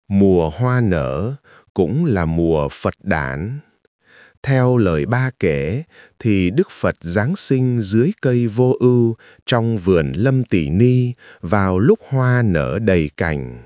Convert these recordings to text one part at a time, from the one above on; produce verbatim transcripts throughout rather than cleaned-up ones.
Mùa hoa nở cũng là mùa Phật đản. Theo lời Ba kể thì Đức Phật giáng sinh dưới cây Vô Ưu trong vườn Lâm Tỷ Ni vào lúc hoa nở đầy cành.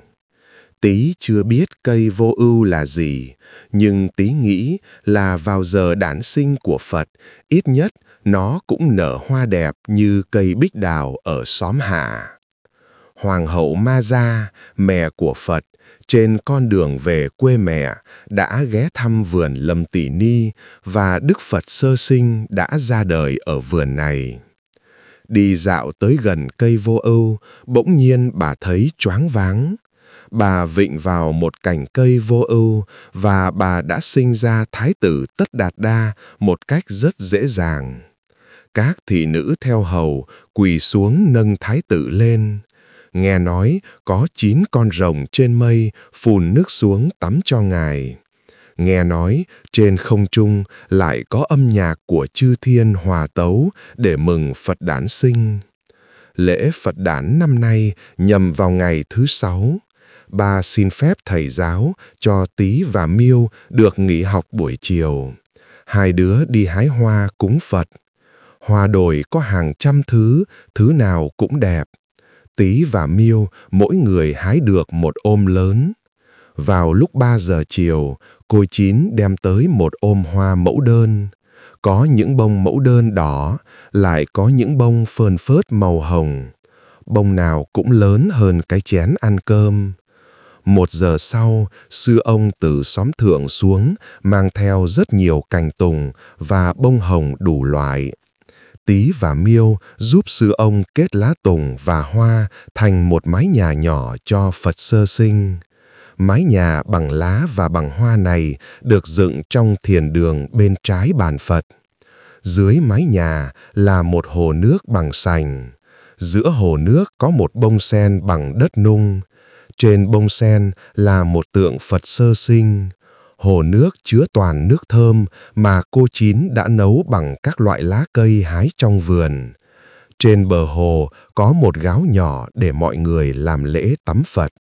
Tý chưa biết cây Vô Ưu là gì, nhưng Tý nghĩ là vào giờ đản sinh của Phật, ít nhất nó cũng nở hoa đẹp như cây bích đào ở xóm Hạ. Hoàng hậu Ma Gia, mẹ của Phật, trên con đường về quê mẹ đã ghé thăm vườn Lâm Tỷ Ni và Đức Phật sơ sinh đã ra đời ở vườn này. Đi dạo tới gần cây Vô Ưu, bỗng nhiên bà thấy choáng váng. Bà vịn vào một cành cây Vô Ưu và bà đã sinh ra Thái tử Tất Đạt Đa một cách rất dễ dàng. Các thị nữ theo hầu quỳ xuống nâng Thái tử lên. Nghe nói có chín con rồng trên mây phùn nước xuống tắm cho ngài. Nghe nói trên không trung lại có âm nhạc của chư thiên hòa tấu để mừng Phật đản sinh. Lễ Phật đản năm nay nhằm vào ngày thứ sáu. Bà xin phép thầy giáo cho Tý và Miêu được nghỉ học buổi chiều. Hai đứa đi hái hoa cúng Phật. Hoa đồi có hàng trăm thứ, thứ nào cũng đẹp. Tý và Miêu mỗi người hái được một ôm lớn. Vào lúc ba giờ chiều, cô Chín đem tới một ôm hoa mẫu đơn. Có những bông mẫu đơn đỏ, lại có những bông phơn phớt màu hồng. Bông nào cũng lớn hơn cái chén ăn cơm. Một giờ sau, sư ông từ xóm thượng xuống mang theo rất nhiều cành tùng và bông hồng đủ loại. Tý và Miêu giúp sư ông kết lá tùng và hoa thành một mái nhà nhỏ cho Phật sơ sinh. Mái nhà bằng lá và bằng hoa này được dựng trong thiền đường bên trái bàn Phật. Dưới mái nhà là một hồ nước bằng sành. Giữa hồ nước có một bông sen bằng đất nung. Trên bông sen là một tượng Phật sơ sinh. Hồ nước chứa toàn nước thơm mà cô Chín đã nấu bằng các loại lá cây hái trong vườn. Trên bờ hồ có một gáo nhỏ để mọi người làm lễ tắm Phật.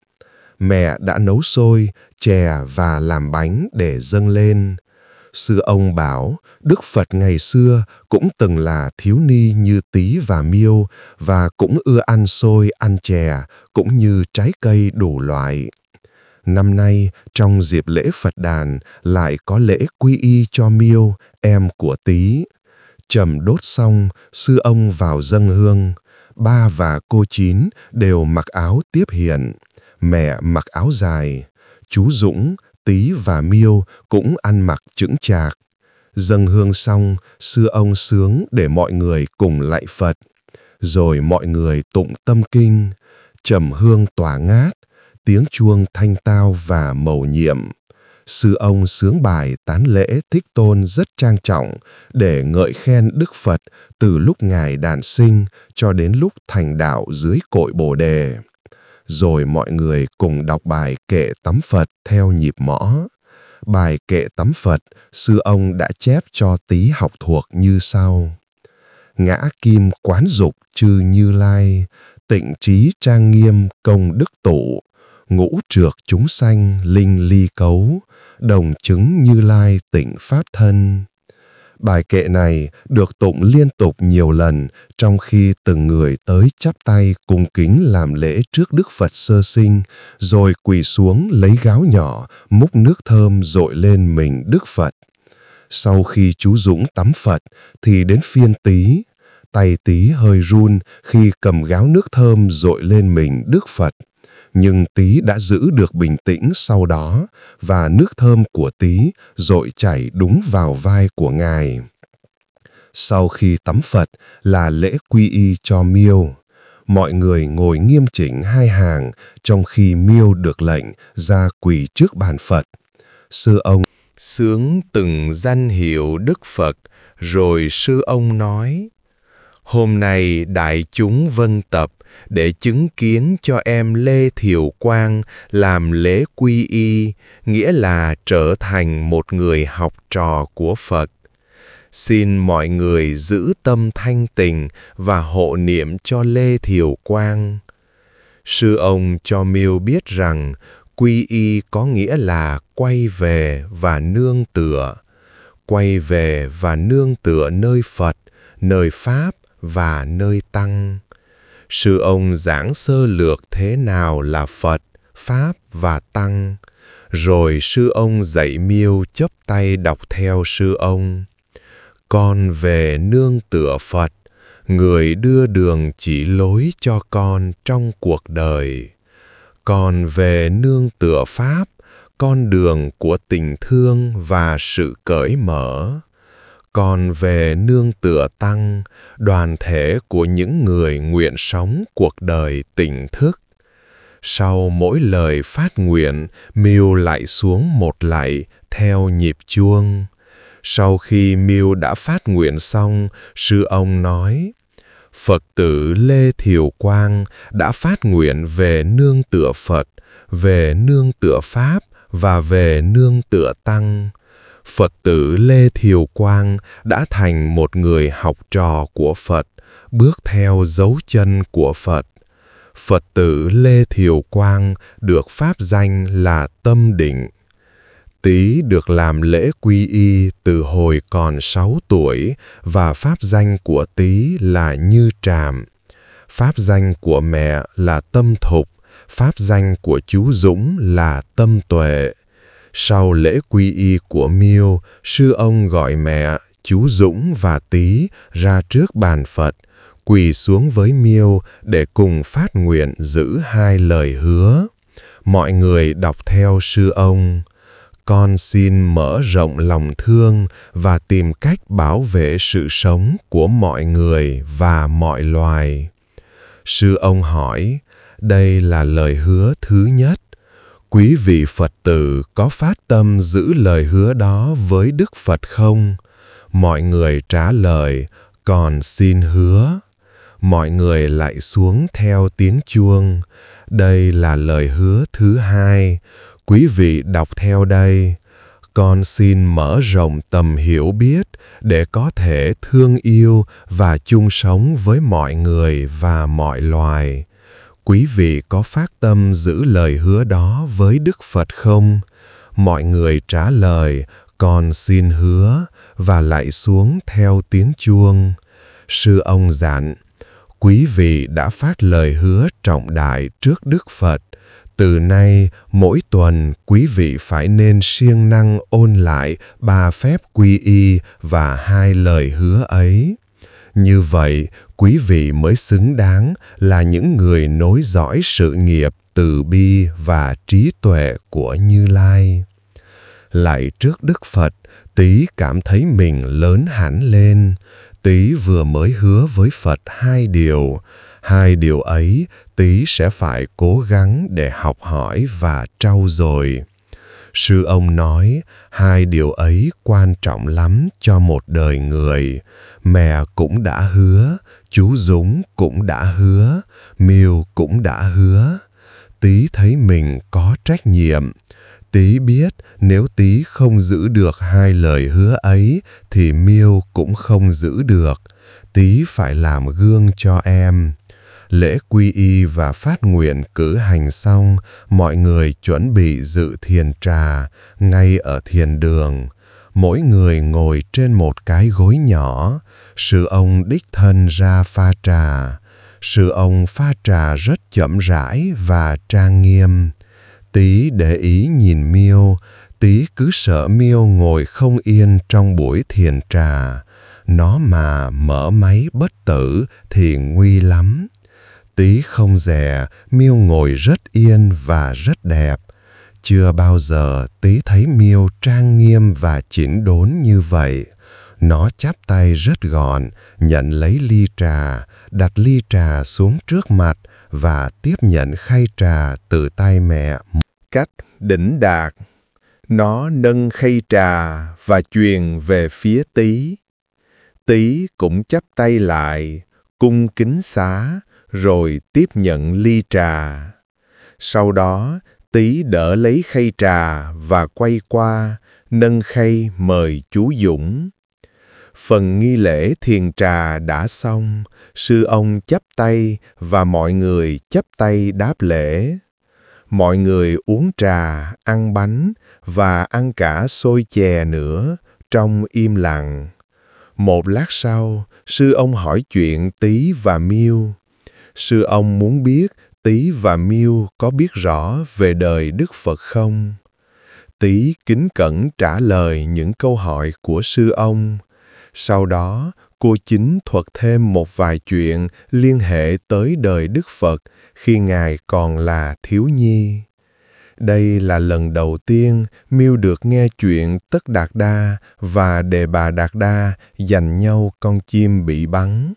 Mẹ đã nấu xôi, chè và làm bánh để dâng lên. Sư ông bảo Đức Phật ngày xưa cũng từng là thiếu ni như Tý và Miêu và cũng ưa ăn xôi, ăn chè, cũng như trái cây đủ loại. Năm nay, trong dịp lễ Phật đàn, lại có lễ quy y cho Miêu, em của Tý. Trầm đốt xong, sư ông vào dâng hương. Ba và cô Chín đều mặc áo tiếp hiện. Mẹ mặc áo dài. Chú Dũng, Tý và Miêu cũng ăn mặc chững chạc. Dâng hương xong, sư ông sướng để mọi người cùng lạy Phật. Rồi mọi người tụng tâm kinh. Trầm hương tỏa ngát, tiếng chuông thanh tao và mầu nhiệm. Sư ông sướng bài tán lễ Thích Tôn rất trang trọng để ngợi khen Đức Phật từ lúc Ngài đản sinh cho đến lúc thành đạo dưới cội Bồ Đề. Rồi mọi người cùng đọc bài kệ tắm Phật theo nhịp mõ. Bài kệ tắm Phật, sư ông đã chép cho Tý học thuộc như sau. Ngã kim quán dục chư Như Lai, tịnh trí trang nghiêm công đức tụ, ngũ trược chúng sanh linh ly cấu, đồng chứng Như Lai tịnh pháp thân. Bài kệ này được tụng liên tục nhiều lần trong khi từng người tới chắp tay cung kính làm lễ trước Đức Phật sơ sinh, rồi quỳ xuống lấy gáo nhỏ múc nước thơm dội lên mình Đức Phật. Sau khi chú Dũng tắm Phật thì đến phiên Tý. Tay Tý hơi run khi cầm gáo nước thơm dội lên mình Đức Phật. Nhưng Tý đã giữ được bình tĩnh sau đó và nước thơm của Tý dội chảy đúng vào vai của Ngài. Sau khi tắm Phật là lễ quy y cho Miêu. Mọi người ngồi nghiêm chỉnh hai hàng trong khi Miêu được lệnh ra quỳ trước bàn Phật. Sư ông xướng từng danh hiệu Đức Phật, rồi sư ông nói: Hôm nay đại chúng vân tập để chứng kiến cho em Lê Thiều Quang làm lễ quy y, nghĩa là trở thành một người học trò của Phật. Xin mọi người giữ tâm thanh tịnh và hộ niệm cho Lê Thiều Quang. Sư ông cho Miêu biết rằng Quy y có nghĩa là quay về và nương tựa. Quay về và nương tựa nơi Phật, nơi Pháp và nơi Tăng. Sư ông giảng sơ lược thế nào là Phật, Pháp và Tăng. Rồi sư ông dạy Miêu chắp tay đọc theo sư ông. Con về nương tựa Phật, người đưa đường chỉ lối cho con trong cuộc đời. Con về nương tựa Pháp, con đường của tình thương và sự cởi mở. Con về nương tựa Tăng, đoàn thể của những người nguyện sống cuộc đời tỉnh thức. Sau mỗi lời phát nguyện, Miêu lại xuống một lạy theo nhịp chuông. Sau khi Miêu đã phát nguyện xong, sư ông nói: Phật tử Lê Thiều Quang đã phát nguyện về nương tựa Phật, về nương tựa Pháp và về nương tựa Tăng. Phật tử Lê Thiều Quang đã thành một người học trò của Phật, bước theo dấu chân của Phật. Phật tử Lê Thiều Quang được pháp danh là Tâm Định. Tý được làm lễ quy y từ hồi còn sáu tuổi và pháp danh của Tý là Như Tràm. Pháp danh của mẹ là Tâm Thục, pháp danh của chú Dũng là Tâm Tuệ. Sau lễ quy y của Miêu, sư ông gọi mẹ, chú Dũng và Tý ra trước bàn Phật, quỳ xuống với Miêu để cùng phát nguyện giữ hai lời hứa. Mọi người đọc theo sư ông. Con xin mở rộng lòng thương và tìm cách bảo vệ sự sống của mọi người và mọi loài. Sư ông hỏi, đây là lời hứa thứ nhất. Quý vị Phật tử có phát tâm giữ lời hứa đó với Đức Phật không? Mọi người trả lời, con xin hứa. Mọi người lại xuống theo tiếng chuông. Đây là lời hứa thứ hai. Quý vị đọc theo đây. Con xin mở rộng tầm hiểu biết để có thể thương yêu và chung sống với mọi người và mọi loài. Quý vị có phát tâm giữ lời hứa đó với Đức Phật không? Mọi người trả lời, con xin hứa, và lại xuống theo tiếng chuông. Sư ông dặn, quý vị đã phát lời hứa trọng đại trước Đức Phật. Từ nay, mỗi tuần, quý vị phải nên siêng năng ôn lại ba phép quy y và hai lời hứa ấy. Như vậy, quý vị mới xứng đáng là những người nối dõi sự nghiệp từ bi và trí tuệ của Như Lai. Lại trước Đức Phật, Tý cảm thấy mình lớn hẳn lên. Tý vừa mới hứa với Phật hai điều. Hai điều ấy Tý sẽ phải cố gắng để học hỏi và trau dồi. Sư ông nói, hai điều ấy quan trọng lắm cho một đời người. Mẹ cũng đã hứa, chú Dũng cũng đã hứa, Miêu cũng đã hứa. Tý thấy mình có trách nhiệm. Tý biết nếu Tý không giữ được hai lời hứa ấy thì Miêu cũng không giữ được. Tý phải làm gương cho em. Lễ quy y và phát nguyện cử hành xong, mọi người chuẩn bị dự thiền trà ngay ở thiền đường. Mỗi người ngồi trên một cái gối nhỏ. Sư ông đích thân ra pha trà. Sư ông pha trà rất chậm rãi và trang nghiêm. Tý để ý nhìn Miêu. Tý cứ sợ Miêu ngồi không yên trong buổi thiền trà. Nó mà mở máy bất tử thì nguy lắm. Tý không dè, Miêu ngồi rất yên và rất đẹp. Chưa bao giờ Tý thấy Miêu trang nghiêm và chỉnh đốn như vậy. Nó chắp tay rất gọn, nhận lấy ly trà, đặt ly trà xuống trước mặt và tiếp nhận khay trà từ tay mẹ. Cách đỉnh đạt, nó nâng khay trà và truyền về phía Tý. Tý cũng chắp tay lại, cung kính xá, rồi tiếp nhận ly trà. Sau đó, Tý đỡ lấy khay trà và quay qua, nâng khay mời chú Dũng. Phần nghi lễ thiền trà đã xong, sư ông chắp tay và mọi người chắp tay đáp lễ. Mọi người uống trà, ăn bánh và ăn cả xôi chè nữa trong im lặng. Một lát sau, sư ông hỏi chuyện Tý và Miêu. Sư ông muốn biết Tý và Miêu có biết rõ về đời Đức Phật không? Tý kính cẩn trả lời những câu hỏi của sư ông. Sau đó, cô Chính thuật thêm một vài chuyện liên hệ tới đời Đức Phật khi Ngài còn là thiếu nhi. Đây là lần đầu tiên Miêu được nghe chuyện Tất Đạt Đa và Đề Bà Đạt Đa giành nhau con chim bị bắn.